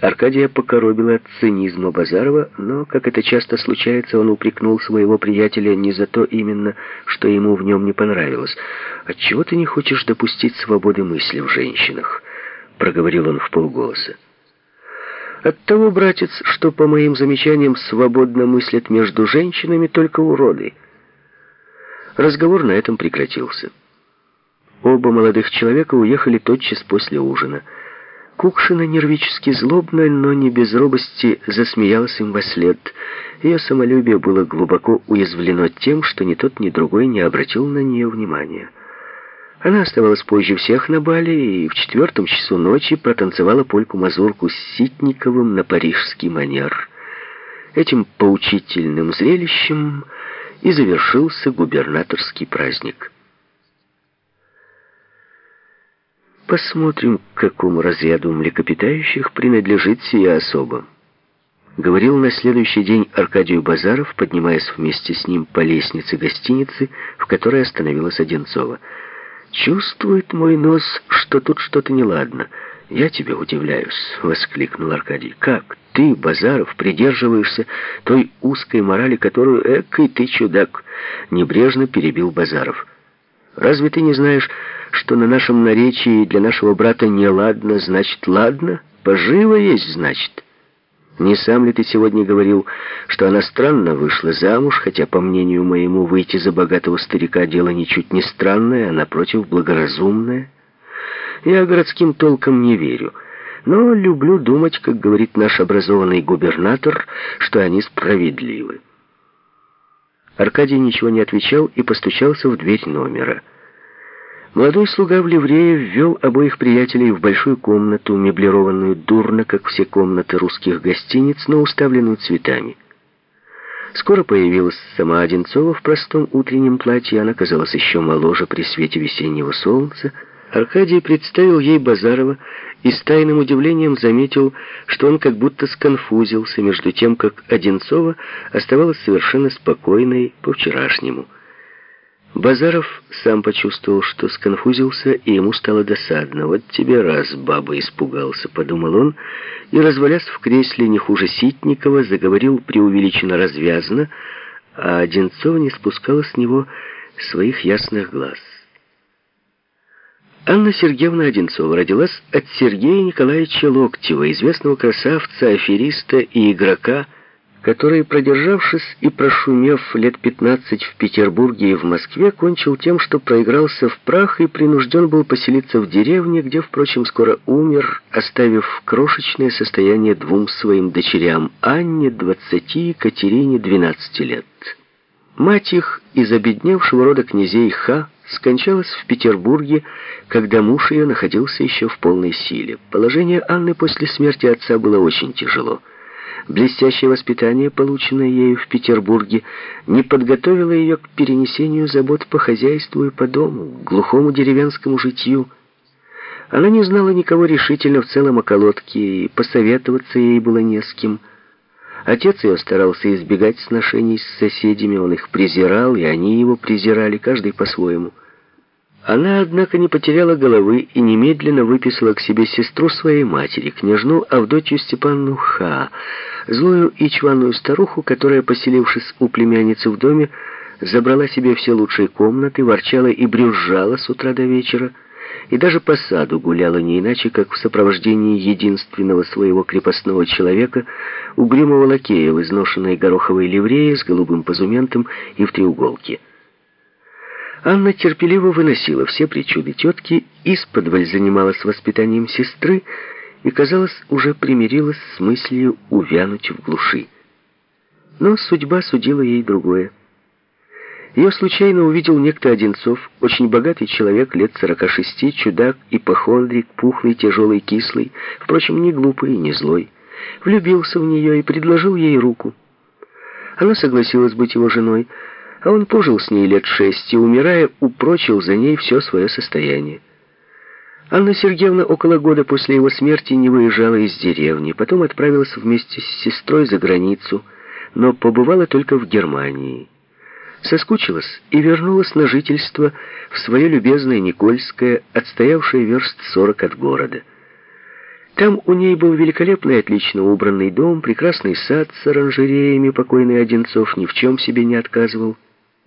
Аркадия покоробило от цинизма Базарова, но, как это часто случается, он упрекнул своего приятеля не за то именно, что ему в нем не понравилось. «Отчего ты не хочешь допустить свободы мысли в женщинах?» — проговорил он вполголоса. «Оттого, братец, что, по моим замечаниям, свободно мыслят между женщинами только уроды». Разговор на этом прекратился. Оба молодых человека уехали тотчас после ужина. Кукшина нервически злобно, но не без робости засмеялась им вослед. Ее самолюбие было глубоко уязвлено тем, что ни тот, ни другой не обратил на нее внимания. Она оставалась позже всех на бале и в 4 часу ночи протанцевала польку-мазурку с Ситниковым на парижский манер. Этим поучительным зрелищем и завершился губернаторский праздник. «Посмотрим, к какому разряду млекопитающих принадлежит сия особа», — говорил на следующий день Аркадию Базаров, поднимаясь вместе с ним по лестнице гостиницы, в которой остановилась Одинцова. «Чувствует мой нос, что тут что-то неладно. Я тебе удивляюсь», — воскликнул Аркадий. «Как ты, Базаров, придерживаешься той узкой морали, которую, экой ты чудак», — небрежно перебил Базаров. «Разве ты не знаешь, что на нашем наречии для нашего брата не ладно, значит ладно? Поживо есть, значит. Не сам ли ты сегодня говорил, что она странно вышла замуж, хотя, по мнению моему, выйти за богатого старика дело ничуть не странное, а, напротив, благоразумное? Я городским толком не верю, но люблю думать, как говорит наш образованный губернатор, что они справедливы». Аркадий ничего не отвечал и постучался в дверь номера. Молодой слуга в ливрее ввел обоих приятелей в большую комнату, меблированную дурно, как все комнаты русских гостиниц, но уставленную цветами. Скоро появилась сама Одинцова в простом утреннем платье. Она казалась еще моложе при свете весеннего солнца. Аркадий представил ей Базарова и с тайным удивлением заметил, что он как будто сконфузился между тем, как Одинцова оставалась совершенно спокойной по-вчерашнему. Базаров сам почувствовал, что сконфузился, и ему стало досадно. «Вот тебе раз, баба, испугался», — подумал он, и, развалясь в кресле не хуже Ситникова, заговорил преувеличенно развязно, а Одинцова не спускала с него своих ясных глаз. Анна Сергеевна Одинцова родилась от Сергея Николаевича Локтева, известного красавца, афериста и игрока, который, продержавшись и прошумев лет 15 в Петербурге и в Москве, кончил тем, что проигрался в прах и принужден был поселиться в деревне, где, впрочем, скоро умер, оставив крошечное состояние двум своим дочерям, Анне 20 и Катерине 12 лет. Мать их из обедневшего рода князей Ха скончалась в Петербурге, когда муж ее находился еще в полной силе. Положение Анны после смерти отца было очень тяжело. Блестящее воспитание, полученное ею в Петербурге, не подготовило ее к перенесению забот по хозяйству и по дому, к глухому деревенскому житью. Она не знала никого решительно в целом околотке, и посоветоваться ей было не с кем. Отец ее старался избегать сношений с соседями, он их презирал, и они его презирали, каждый по-своему. Она, однако, не потеряла головы и немедленно выписала к себе сестру своей матери, княжну Авдотью Степанну Ха, злую и чванную старуху, которая, поселившись у племянницы в доме, забрала себе все лучшие комнаты, ворчала и брюзжала с утра до вечера, и даже по саду гуляла не иначе, как в сопровождении единственного своего крепостного человека, угрюмого лакея в изношенной гороховой ливрее с голубым позументом и в треуголке. Анна терпеливо выносила все причуды тетки, исподволь занималась воспитанием сестры и, казалось, уже примирилась с мыслью увянуть в глуши. Но судьба судила ей другое. Ее случайно увидел некто Одинцов, очень богатый человек, лет 46, чудак, ипохондрик, пухлый, тяжелый, кислый, впрочем, не глупый и не злой. Влюбился в нее и предложил ей руку. Она согласилась быть его женой, а он пожил с ней лет 6 и, умирая, упрочил за ней все свое состояние. Анна Сергеевна около года после его смерти не выезжала из деревни, потом отправилась вместе с сестрой за границу, но побывала только в Германии. Соскучилась и вернулась на жительство в свое любезное Никольское, отстоявшее верст 40 от города. Там у ней был великолепный, отлично убранный дом, прекрасный сад с оранжереями, покойный Одинцов ни в чем себе не отказывал.